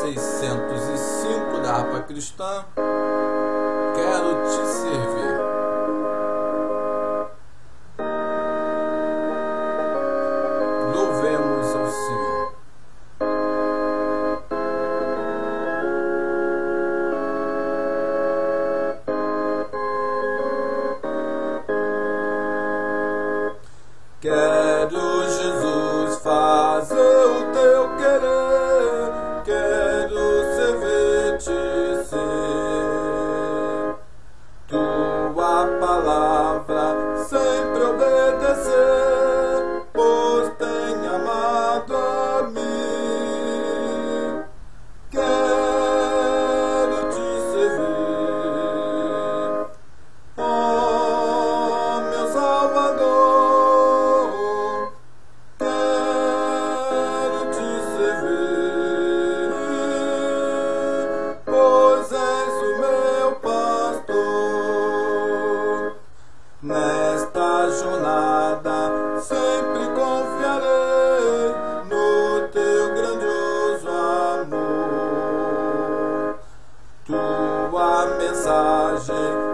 605 da harpa cristã, quero te servir. Louvemos ao Senhor. Quero, Jesus, fazer o teu querer, quero servir-te ser, tua palavra sempre obedecer, pois tem amado a mim. Quero te servir, oh meu Salvador. Nesta jornada sempre confiarei no teu grandioso amor. Tua mensagem